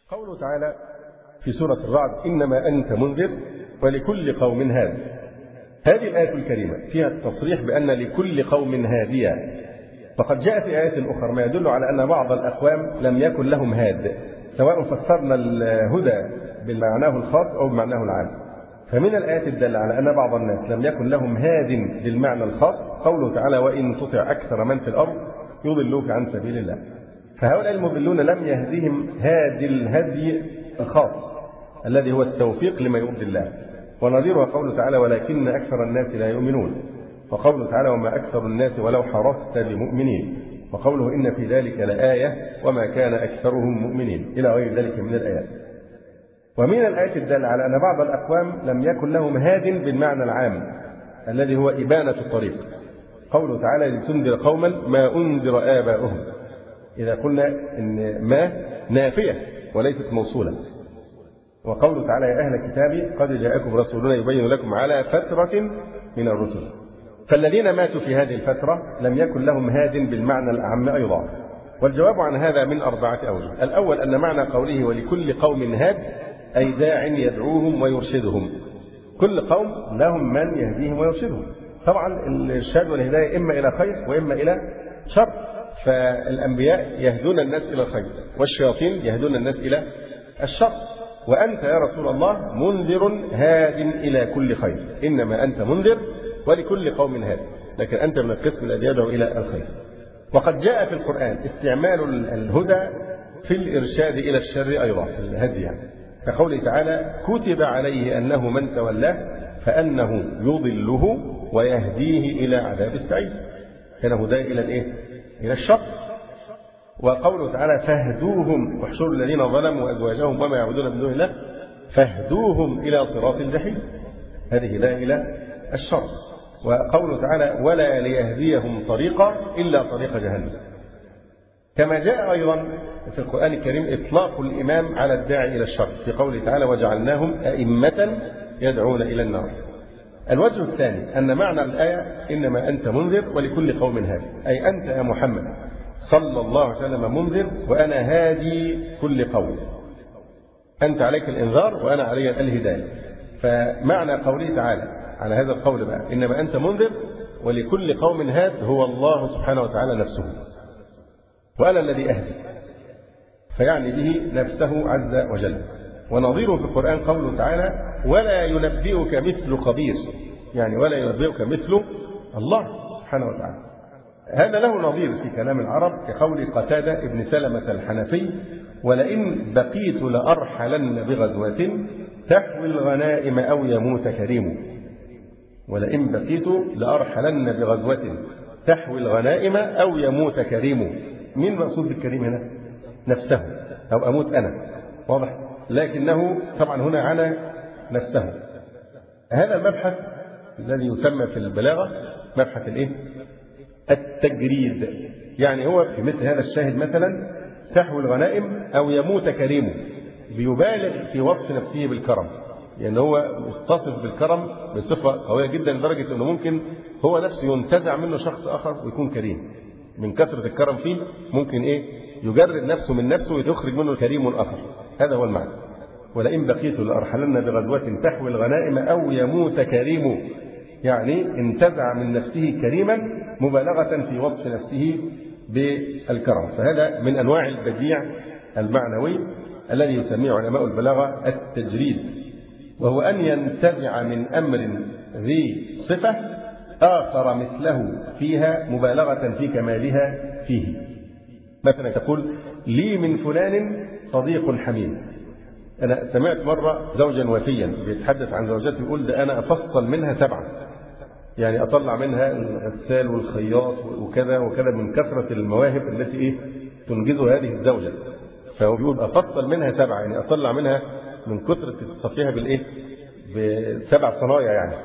قوله تعالى في سورة الرعد: إنما أنت منذر ولكل قوم هاد. هذه الآية الكريمة فيها التصريح بأن لكل قوم هاديا، فقد جاء في آيات أخرى ما يدل على أن بعض الأقوام لم يكن لهم هاد، سواء فسرنا الهدى بمعناه الخاص أو بمعناه العام. فمن الآيات الدالة على أن بعض الناس لم يكن لهم هاد بالمعنى الخاص قوله تعالى: وإن تطع أكثر من في الأرض يضلوك عن سبيل الله. فهؤلاء المضلون لم يهدهم هادي الهدي الخاص الذي هو التوفيق لما يرضي الله، ونظيره قوله تعالى: ولكن أكثر الناس لا يؤمنون، وقوله تعالى: وما أكثر الناس ولو حرصت بمؤمنين، وقوله: إن في ذلك لآية وما كان أكثرهم مؤمنين، إلى غير ذلك من الآيات. ومن الآيات الدالة على أن بعض الأقوام لم يكن لهم هاد بالمعنى العام الذي هو إبانة الطريق، قوله تعالى: لتنذر قوما ما أنذر آباؤهم. إذا قلنا إن ما نافية وليست موصولة. وقوله تعالى: يا أهل الكتاب قد جاءكم رسولنا يبين لكم على فترة من الرسل. فالذين ماتوا في هذه الفترة لم يكن لهم هاد بالمعنى الأعم أيضا. والجواب عن هذا من 4 أوجه. الأول أن معنى قوله ولكل قوم هاد أي داع يدعوهم ويرشدهم. كل قوم لهم من يهديهم ويرشدهم. طبعا الإرشاد والهداية إما إلى خير وإما إلى شر، فالأنبياء يهدون الناس إلى الخير والشياطين يهدون الناس إلى الشر. وأنت يا رسول الله منذر هاد إلى كل خير، إنما أنت منذر ولكل قوم هاد، لكن أنت من القسم الذي يدعو إلى الخير. وقد جاء في القرآن استعمال الهدى في الإرشاد إلى الشر أيضا، الهدي يعني، كقوله تعالى: كتب عليه أنه من تولاه فأنه يضله ويهديه إلى عذاب السعير. كان هداه إلى الإيه؟ إلى الشر. وقوله تعالى: فاهدوهم واحشروا الذين ظلموا وأزواجهم وما يعبدون من دون الله فاهدوهم إلى صراط الجحيم. هذه هداية إلى الشر. وقوله تعالى: ولا ليهديهم طريقا إلا طريق جهنم. كما جاء أيضا في القرآن الكريم إطلاق الإمام على الداعي إلى الشر في قوله تعالى: وجعلناهم أئمة يدعون إلى النار. الوجه الثاني أن معنى الآية إنما أنت منذر ولكل قوم هادي، أي أنت يا محمد صلى الله عليه وسلم منذر وأنا هادي كل قوم. أنت عليك الإنذار وأنا علي الهداية. فمعنى قوله تعالى على هذا القول بقى إنما أنت منذر ولكل قوم هاد هو الله سبحانه وتعالى نفسه، وأنا الذي أهدي، فيعني به نفسه عز وجل. ونظيره في القرآن قوله تعالى: ولا ينبئك مثل خبير، يعني ولا ينبئك مثل الله سبحانه وتعالى. هذا له نظير في كلام العرب كقول قتادة ابن سلمة الحنفي: ولئن بقيت لأرحلن بغزوة تحوي الغنائم أو يموت كريم. ولئن بقيت لأرحلن بغزوة تحوي الغنائم أو يموت كريم. مين مقصود بالكريم هنا؟ نفسه، أو أموت أنا، واضح؟ لكنه طبعا هنا عنى نفسه. هذا المبحث الذي يسمى في البلاغة مبحث الإيه؟ التجريد. يعني هو في مثل هذا الشاهد مثلا: تحوي الغنائم أو يموت كريم، بيبالغ في وصف نفسه بالكرم، يعني هو متصف بالكرم بصفة قوية جدا لدرجة أنه ممكن هو نفسه ينتزع منه شخص آخر ويكون كريم من كثرة الكرم فيه، ممكن يجرد نفسه من نفسه ويخرج منه الكريم الآخر. هذا هو المعنى. ولئن بقيت لأرحلن بغزوة تحوي الغنائم أو يموت كريم، يعني انتزع من نفسه كريما مبالغة في وصف نفسه بالكرم. فهذا من أنواع البديع المعنوي الذي يسميه علماء البلاغة التجريد، وهو أن ينتزع من أمر ذي صفة آخر مثله فيها مبالغة في كمالها فيه. مثلا تقول: لي من فلان صديق حميم. أنا سمعت مرة زوجا وفيا بيتحدث عن زوجته يقول: ده أنا أفصل منها 7، يعني أطلع منها الغسال والخياط وكذا وكذا من كثرة المواهب التي تنجزها هذه الزوجة. فهو بيقول أفصل منها 7، يعني أطلع منها من كثرة تصفيها ب7 صنايع يعني.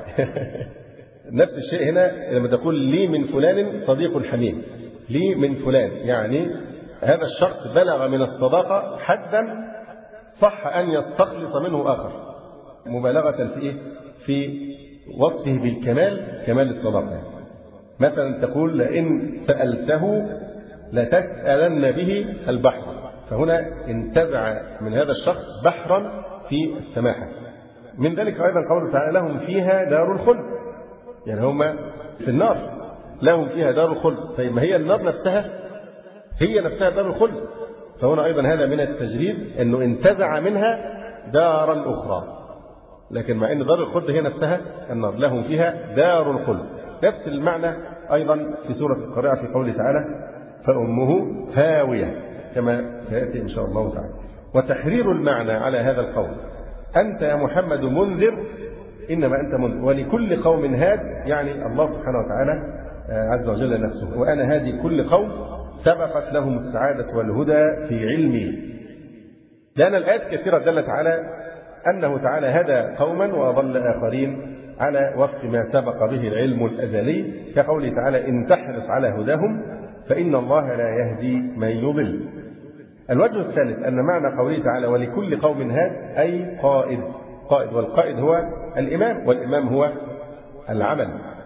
نفس الشيء هنا لما تقول: لي من فلان صديق حميم. لي من فلان يعني هذا الشخص بلغ من الصداقة حدا صح أن يستخلص منه آخر، مبالغة في في وصفه بالكمال، كمال الصداقة. مثلا تقول: لئن سألته لتسألن به البحر، فهنا انتزع من هذا الشخص بحرا في السماحة. من ذلك أيضا قوله تعالى لهم فيها دار الخلد، يعني هم في النار لهم فيها دار الخلد. طيب ما هي النار نفسها هي نفسها دار الخلد، فهنا أيضا هذا من التجريد أنه انتزع منها دارا أخرى، لكن مع أن دار الخلد هي نفسها النار، لهم فيها دار الخلد. نفس المعنى أيضا في سورة القارعة في قوله تعالى فأمه هاوية كما سيأتي إن شاء الله تعالى. وتحرير المعنى على هذا القول أنت يا محمد منذر إنما أنت منذر ولكل قوم هاد، يعني الله سبحانه وتعالى عز وجل نفسه، وأنا هادي كل قوم سبقت لهم السعادة والهدى في علمي. لأن الآيات كثيرة دلت على أنه تعالى هدى قوما وأضل آخرين على وفق ما سبق به العلم الأزلي، كقوله تعالى إن تحرص على هداهم فإن الله لا يهدي من يضل. الوجه الثالث أن معنى قوله تعالى ولكل قوم هاد أي قائد، والقائد هو الإمام، والإمام هو العمل.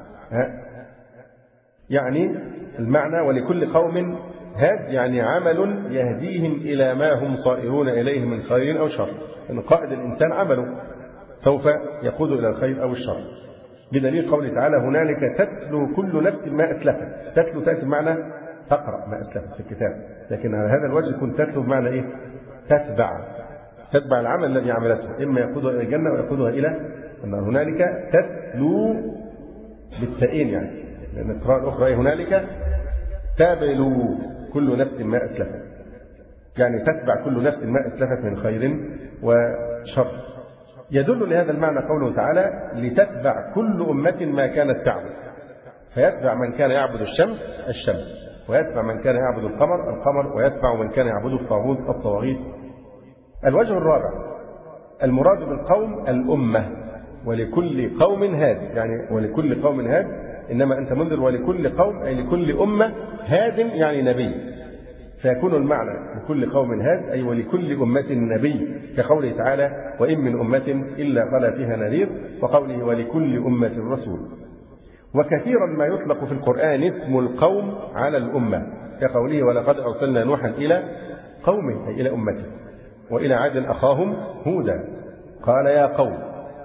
يعني المعنى ولكل قوم هاد يعني عمل يهديهم إلى ما هم صائرون إليه من خير أو شر. إن قائد الإنسان عمله سوف يقود إلى الخير أو الشر، بدليل قوله تعالى هنالك تتلو كل نفس ما أسلفت. تتلو تأتي بمعنى تقرأ ما أسلفت في الكتاب، لكن على هذا الوجه يكون تتلو بمعنى إيه؟ تتبع العمل الذي عملته، إما يقودها إلى الجنة ويقودها إلى النار. هنالك تتلو بالتائين، يعني لأن القراءة الأخرى هنالك تابلو كل نفس ما أسلفت، يعني تتبع كل نفس ما أسلفت من خير وشر. يدل لهذا المعنى قوله تعالى لتتبع كل أمة ما كانت تعبد، فيتبع من كان يعبد الشمس، ويتبع من كان يعبد القمر، ويتبع من كان يعبد الطواغيت. الوجه الرابع المراد بالقوم الأمة، ولكل قوم هاد، يعني ولكل قوم هاد إنما أنت منذر ولكل قوم أي لكل أمة هاد يعني نبي، فيكون المعنى لكل قوم هاد أي ولكل أمة نبي، كقوله تعالى وإن من أمة إلا خلا فيها نذير، وقوله ولكل أمة رسول. وكثيرا ما يطلق في القرآن اسم القوم على الأمة، كقوله ولقد أرسلنا نوحا إلى قومه أي إلى أمته، وإلى عاد أخاهم هودا قال يا قوم،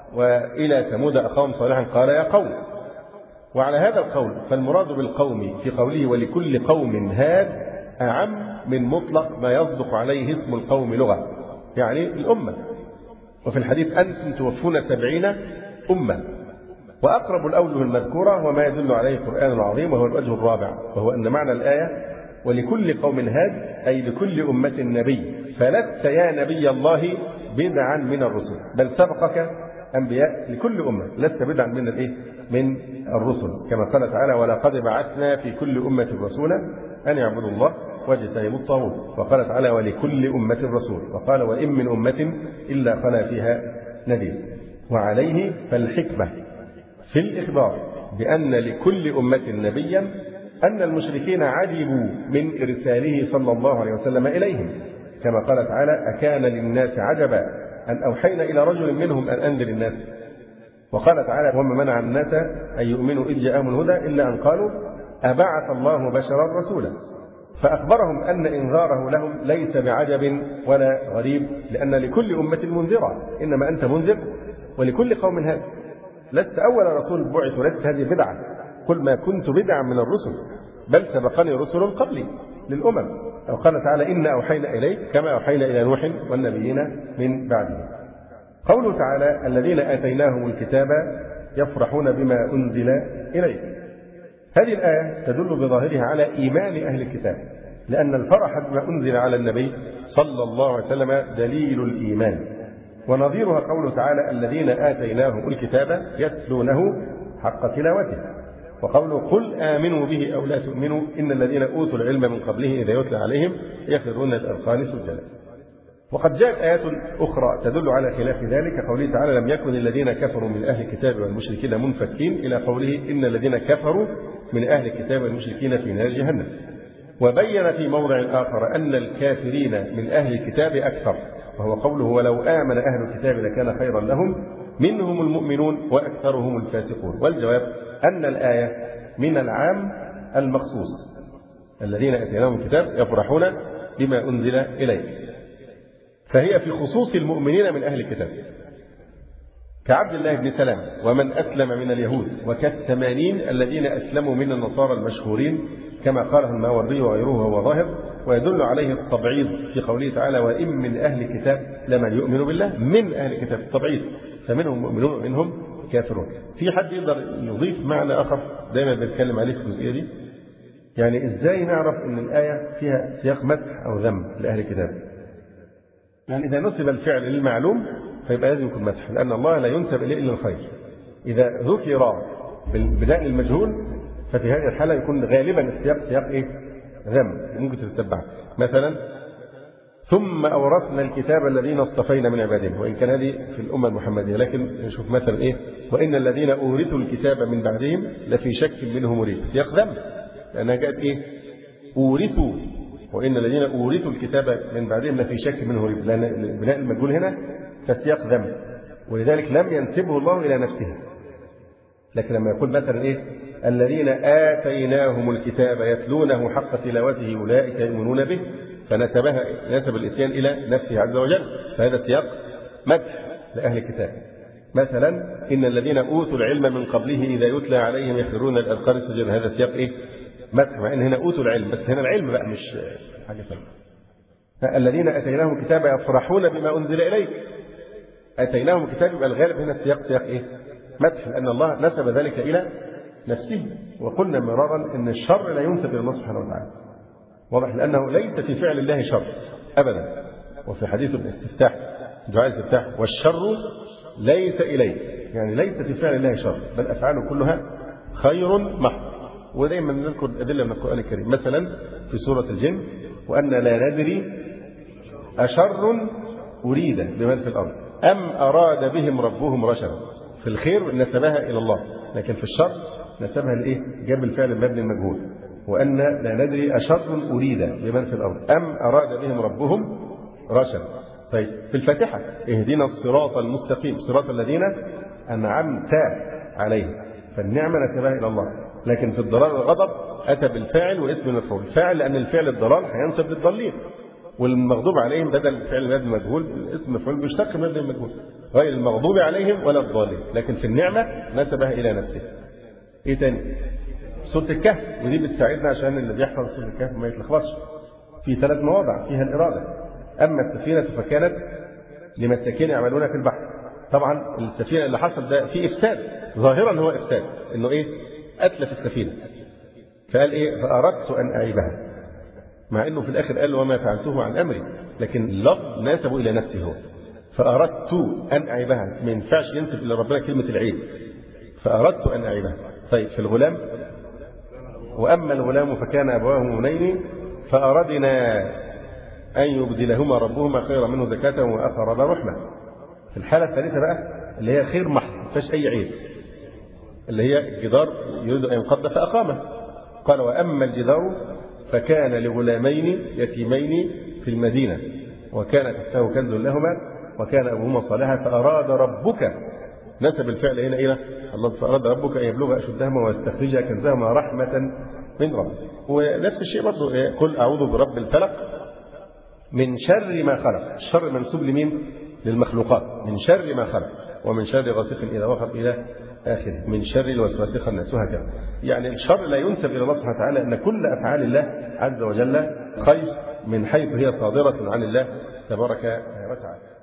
وإلى ثمود أخاهم صالحا قال يا قوم. وعلى هذا القول فالمراد بالقوم في قوله ولكل قوم هاد أعم من مطلق ما يصدق عليه اسم القوم لغة، يعني الأمة. وفي الحديث أنتم توفون 70 أمة. وأقرب الأوجه المذكورة وما يدل عليه القرآن العظيم، وهو الوجه الرابع، وهو أن معنى الآية ولكل قوم هاد أي لكل أمة نبي، فلست يا نبي الله بدعا من الرسل، بل سبقك أنبياء لكل أمة، لست بدعا من الرسل، كما قال تعالى ولقد بعثنا في كل أمة رسولا أن يعبدوا الله واجتنبوا الطاغوت، وقال تعالى ولكل أمة رسول، وقال وإن من أمة إلا خلا فيها نذير. وعليه فالحكمة في الإخبار بأن لكل أمة نبيا أن المشركين عجبوا من إرساله صلى الله عليه وسلم إليهم، كما قال تعالى أكان للناس عجبا أن أوحينا إلى رجل منهم أن أنذر الناس. وقال تعالى وما منع الناس أن يؤمنوا إذ جاءهم الهدى إلا أن قالوا أبعث الله بشرا رسولا، فأخبرهم أن إنذاره لهم ليس بعجب ولا غريب، لأن لكل أمة منذرة، إنما أنت منذر ولكل قوم هاد، لست أول رسول بعث، لست هذه بدعة، قل ما كنت بدعا من الرسل بل سبقني رسل قبلي للأمم. أو قال تعالى إنا أوحينا إليك كما أوحينا إلى نوح والنبيين من بعده. قوله تعالى الذين آتيناهم الكتاب يفرحون بما أنزل إليك، هذه الآية تدل بظاهرها على إيمان أهل الكتاب، لأن الفرح بما أنزل على النبي صلى الله عليه وسلم دليل الإيمان. ونظيرها قوله تعالى الذين آتيناهم الكتاب يتلونه حق تلاوته، وقوله قل آمنوا به أو لا تؤمنوا إن الذين أوتوا العلم من قبله إذا يتلى عليهم يخرون الأذقان سجدا. وقد جاءت آيات أخرى تدل على خلاف ذلك، قوله تعالى لم يكن الذين كفروا من أهل الكتاب والمشركين منفكين، إلى قوله إن الذين كفروا من أهل الكتاب والمشركين في نار جهنم. وبين في موضع آخر أن الكافرين من أهل الكتاب أكثر، وهو قوله ولو آمن أهل الكتاب لكان خيرا لهم منهم المؤمنون وأكثرهم الفاسقون. والجواب أن الآية من العام المخصوص، الذين آتيناهم الكتاب يفرحون بما أنزل إليك. فهي في خصوص المؤمنين من أهل الكتاب كعبد الله بن سلام ومن أسلم من اليهود وك80 الذين أسلموا من النصارى المشهورين كما قاله الماوردي وغيره وهو ظاهر. ويدل عليه التبعيض في قوله تعالى وإن من أهل الكتاب لمن يؤمن بالله. من أهل الكتاب التبعيض، فمنهم مؤمنون ومنهم كافرون. في حد يقدر يضيف معنى آخر دائما بنتكلم عليه في الجزئية دي؟ يعني إزاي نعرف أن الآية فيها سياق مدح أو ذم لأهل الكتاب؟ يعني إذا نسب الفعل للمعلوم فيبقى لازم يكون مدح، لأن الله لا ينسب إليه إلا الخير. إذا ذكر بالبداء المجهول ففي هذه الحالة يكون غالبا السياق سياق إيه؟ ذم، ممكن تتبع. مثلا ثم أورثنا الكتاب الذين اصطفينا من عبادهم، وإن كان هذه في الأمة المحمدية، لكن نشوف مثلا إيه؟ وإن الذين أورثوا الكتاب من بعدهم لفي شك منه مريب. سياق ذم لأنها جاءت إيه؟ أورثوا، وإن الذين أورثوا الكتاب من بعدهم لفي شك منه مريب، لأن بناء المجهول هنا فسياق ذم، ولذلك لم ينسبه الله إلى نفسه. لكن لما يقول مثلا إيه؟ الذين آتيناهم الكتاب يتلونه حق تلاوته أولئك يؤمنون به، فنسبها نسب الإتيان إلى نفسه عز وجل، فهذا سياق مدح لأهل الكتاب. مثلا إن الذين أوتوا العلم من قبله إذا يتلى عليهم يخرون الأذقان سجدا، هذا سياق إيه؟ مدح، مع إن هنا أوتوا العلم، بس هنا العلم بقى مش حاجة ثانية. الذين آتيناهم الكتاب يفرحون بما أنزل إليك، آتيناهم الكتاب، يبقى الغالب هنا السياق سياق إيه؟ مدح، لأن الله نسب ذلك إلى نفسه. وقلنا مرارا أن الشر لا ينسب إلى الله سبحانه وتعالى، واضح، لأنه ليس في فعل الله شر أبدا. وفي حديث الاستفتاح دعاء الاستفتاح والشر ليس إليه، يعني ليس في فعل الله شر، بل أفعاله كلها خير محض. ودائما نذكر أدلة من القرآن الكريم، مثلا في سورة الجن وأن لا ندري أشر أريد بمن في الأرض أم أراد بهم ربهم رشدا. في الخير نسبها إلى الله، لكن في الشر نسبها لإيه؟ جاب الفعل المبني المجهول، وأن لا ندري أشر أريد بمن في الأرض أم أراد بهم ربهم رشدا. طيب في الفاتحة اهدنا الصراط المستقيم صراط الذين أنعمت عليهم، فالنعمة نسبها إلى الله. لكن في الضلال والغضب أتى بالفاعل واسم المفعول، فاعل لأن الفعل الضلال هينسب للضالين، والمغضوب عليهم بدل الفعل المبني المجهول الاسم المفعول بيشتق من المبني المجهول، غير المغضوب عليهم ولا الضالين. لكن في النعمة نسبها إلى نفسه. إيه تاني؟ سورة الكهف، ودي بتساعدنا عشان اللي بيحفظ سورة الكهف ما يتلخبطش. في 3 مواضع فيها الإرادة. أما السفينة فكانت لمساكين يعملون في البحر. طبعا السفينة اللي حصل ده في إفساد، ظاهرا هو إفساد، إنه إيه؟ أتلف السفينة. فقال إيه؟ فأردت أن أعيبها، مع إنه في الآخر قال وما فعلته عن أمري، لكن اللفظ ناسبه إلى نفسه هو. فأردت أن أعيبها، ما ينفعش ينسب إلى ربنا كلمة العيب. فأردت أن أعيبها. طيب في الغلام وأما الغلام فكان أبواه مؤمنين فأردنا أن يبدلهما ربهما خيرا منه زكاة وأقرب رحمة. في الحالة الثالثة بقى اللي هي خير محض ما فيهاش أي عيب، اللي هي الجدار يريد أن ينقض فأقامه. قال وأما الجدار فكان لغلامين يتيمين في المدينة وكان تحته كنز لهما وكان أبوهما صالحا فأراد ربك، نسب الفعل هنا إلى الله، فأراد ربك أن يبلغ أشدهما ويستخرج كنزهما رحمة من ربك. ونفس الشيء برضه قل أعوذ برب الفلق من شر ما خلق. الشر منسوب لمين؟ للمخلوقات، من شر ما خلق ومن شر غاسق إذا وقب إلى آخره، من شر الوسواس الخناس، وهكذا. يعني الشر لا ينسب إلى الله سبحانه وتعالى، أن كل أفعال الله عز وجل خير من حيث هي صادرة عن الله تبارك وتعالى.